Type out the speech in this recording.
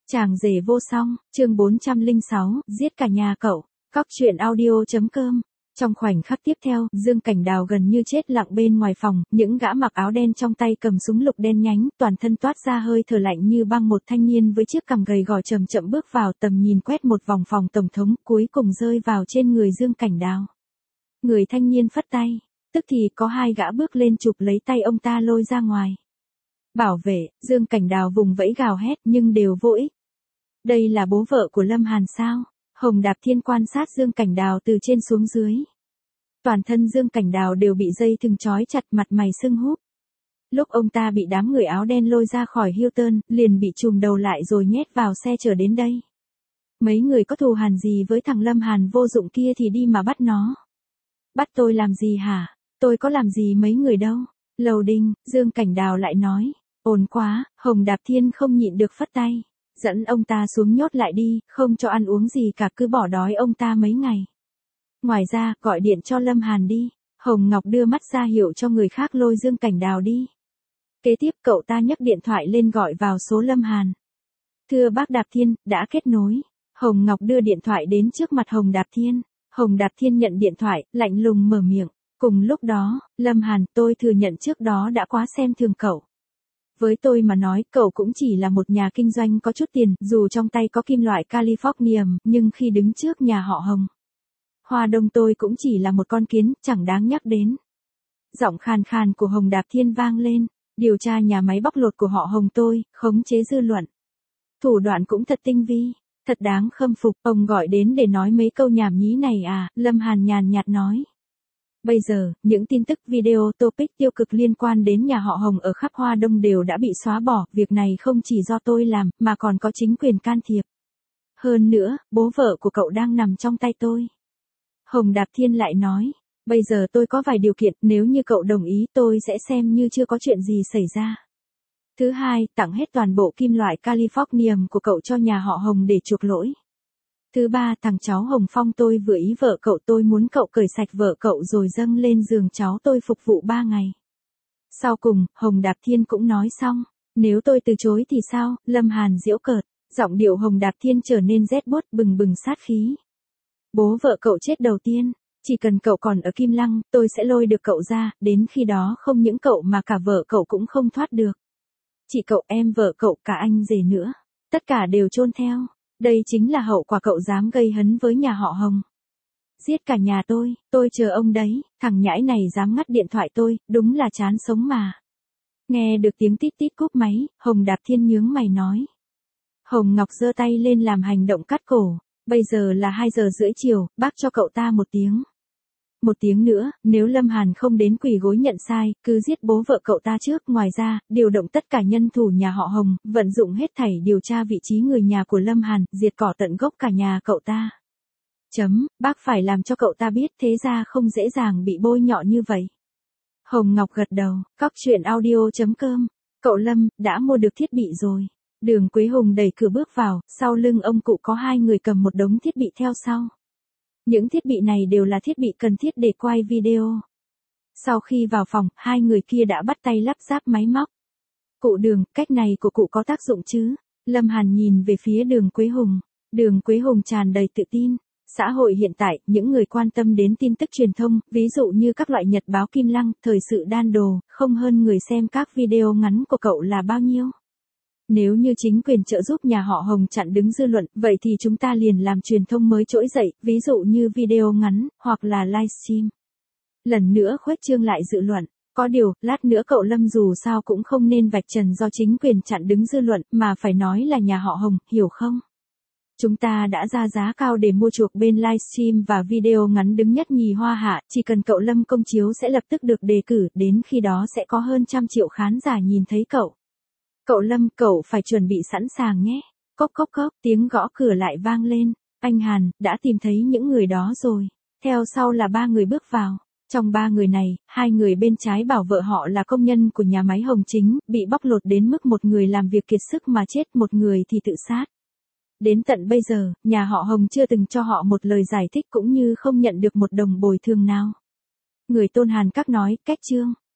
Chàng rể vô song, chương 406, giết cả nhà cậu. Cóc truyện audio.com. Trong khoảnh khắc tiếp theo, Dương Cảnh Đào gần như chết lặng bên ngoài phòng, những gã mặc áo đen trong tay cầm súng lục đen nhánh, toàn thân toát ra hơi thở lạnh như băng. Một thanh niên với chiếc cằm gầy gò chậm chậm bước vào, tầm nhìn quét một vòng phòng tổng thống, cuối cùng rơi vào trên người Dương Cảnh Đào. Người thanh niên phất tay, tức thì có hai gã bước lên chụp lấy tay ông ta lôi ra ngoài. Bảo vệ, Dương Cảnh Đào vùng vẫy gào hét nhưng đều vô ích. Đây là bố vợ của Lâm Hàn sao? Hồng Đạp Thiên quan sát Dương Cảnh Đào từ trên xuống dưới. Toàn thân Dương Cảnh Đào đều bị dây thừng trói chặt, mặt mày sưng húp. Lúc ông ta bị đám người áo đen lôi ra khỏi Hilton, liền bị trùm đầu lại rồi nhét vào xe chở đến đây. Mấy người có thù hằn gì với thằng Lâm Hàn vô dụng kia thì đi mà bắt nó. Bắt tôi làm gì hả? Tôi có làm gì mấy người đâu. Lầu Đinh, Dương Cảnh Đào lại nói. Ồn quá, Hồng Đạp Thiên không nhịn được phất tay. Dẫn ông ta xuống nhốt lại đi, không cho ăn uống gì cả, cứ bỏ đói ông ta mấy ngày. Ngoài ra, gọi điện cho Lâm Hàn đi. Hồng Ngọc đưa mắt ra hiệu cho người khác lôi Dương Cảnh Đào đi. Kế tiếp cậu ta nhấc điện thoại lên gọi vào số Lâm Hàn. Thưa bác Đạp Thiên, đã kết nối. Hồng Ngọc đưa điện thoại đến trước mặt Hồng Đạp Thiên. Hồng Đạp Thiên nhận điện thoại, lạnh lùng mở miệng. Cùng lúc đó, Lâm Hàn, tôi thừa nhận trước đó đã quá xem thường cậu. Với tôi mà nói, cậu cũng chỉ là một nhà kinh doanh có chút tiền, dù trong tay có kim loại Californium, nhưng khi đứng trước nhà họ Hồng Hoa Đông tôi cũng chỉ là một con kiến, chẳng đáng nhắc đến. Giọng khàn khàn của Hồng Đạp Thiên vang lên, điều tra nhà máy bóc lột của họ Hồng tôi, khống chế dư luận. Thủ đoạn cũng thật tinh vi, thật đáng khâm phục, ông gọi đến để nói mấy câu nhảm nhí này à, Lâm Hàn nhàn nhạt nói. Bây giờ, những tin tức video topic tiêu cực liên quan đến nhà họ Hồng ở khắp Hoa Đông đều đã bị xóa bỏ, việc này không chỉ do tôi làm, mà còn có chính quyền can thiệp. Hơn nữa, bố vợ của cậu đang nằm trong tay tôi. Hồng Đạp Thiên lại nói, bây giờ tôi có vài điều kiện, nếu như cậu đồng ý tôi sẽ xem như chưa có chuyện gì xảy ra. Thứ hai, tặng hết toàn bộ kim loại Californium của cậu cho nhà họ Hồng để chuộc lỗi. Thứ ba, thằng cháu Hồng Phong tôi vừa ý vợ cậu, tôi muốn cậu cởi sạch vợ cậu rồi dâng lên giường cháu tôi phục vụ 3 ngày. Sau cùng, Hồng Đạp Thiên cũng nói xong, nếu tôi từ chối thì sao? Lâm Hàn giễu cợt, giọng điệu Hồng Đạp Thiên trở nên rét buốt, bừng bừng sát khí. Bố vợ cậu chết đầu tiên, chỉ cần cậu còn ở Kim Lăng, tôi sẽ lôi được cậu ra, đến khi đó không những cậu mà cả vợ cậu cũng không thoát được. Chị cậu, em vợ cậu, cả anh rể nữa, tất cả đều chôn theo. Đây chính là hậu quả cậu dám gây hấn với nhà họ Hồng. Giết cả nhà tôi chờ ông đấy, thằng nhãi này dám ngắt điện thoại tôi, đúng là chán sống mà. Nghe được tiếng tít tít cúp máy, Hồng Đạp Thiên nhướng mày nói. Hồng Ngọc giơ tay lên làm hành động cắt cổ, bây giờ là 2 giờ rưỡi chiều, bác cho cậu ta 1 tiếng. 1 tiếng nữa, nếu Lâm Hàn không đến quỳ gối nhận sai, cứ giết bố vợ cậu ta trước. Ngoài ra, điều động tất cả nhân thủ nhà họ Hồng, vận dụng hết thảy điều tra vị trí người nhà của Lâm Hàn, diệt cỏ tận gốc cả nhà cậu ta. Bác phải làm cho cậu ta biết thế ra không dễ dàng bị bôi nhọ như vậy. Hồng Ngọc gật đầu, cóc truyện audio.com. Cậu Lâm, đã mua được thiết bị rồi. Đường Quế Hùng đẩy cửa bước vào, sau lưng ông cụ có 2 người cầm một đống thiết bị theo sau. Những thiết bị này đều là thiết bị cần thiết để quay video. Sau khi vào phòng, 2 người kia đã bắt tay lắp ráp máy móc. Cụ Đường, cách này của cụ có tác dụng chứ? Lâm Hàn nhìn về phía Đường Quế Hùng. Đường Quế Hùng tràn đầy tự tin. Xã hội hiện tại, những người quan tâm đến tin tức truyền thông, ví dụ như các loại nhật báo Kim Lăng, Thời sự Đan Đồ, không hơn người xem các video ngắn của cậu là bao nhiêu. Nếu như chính quyền trợ giúp nhà họ Hồng chặn đứng dư luận, vậy thì chúng ta liền làm truyền thông mới trỗi dậy, ví dụ như video ngắn, hoặc là livestream. Lần nữa khuếch trương lại dự luận. Có điều, lát nữa cậu Lâm dù sao cũng không nên vạch trần do chính quyền chặn đứng dư luận, mà phải nói là nhà họ Hồng, hiểu không? Chúng ta đã ra giá cao để mua chuộc bên livestream và video ngắn đứng nhất nhì Hoa Hạ, chỉ cần cậu Lâm công chiếu sẽ lập tức được đề cử, đến khi đó sẽ có hơn 100 triệu khán giả nhìn thấy cậu. Cậu Lâm, cậu phải chuẩn bị sẵn sàng nhé. Cốc cốc cốc, tiếng gõ cửa lại vang lên. Anh Hàn, đã tìm thấy những người đó rồi. Theo sau là 3 người bước vào. Trong 3 người này, 2 người bên trái bảo vợ họ là công nhân của nhà máy Hồng Chính, bị bóc lột đến mức một người làm việc kiệt sức mà chết, một người thì tự sát. Đến tận bây giờ, nhà họ Hồng chưa từng cho họ một lời giải thích cũng như không nhận được một đồng bồi thường nào. Người Tôn Hàn Các nói, cách chương.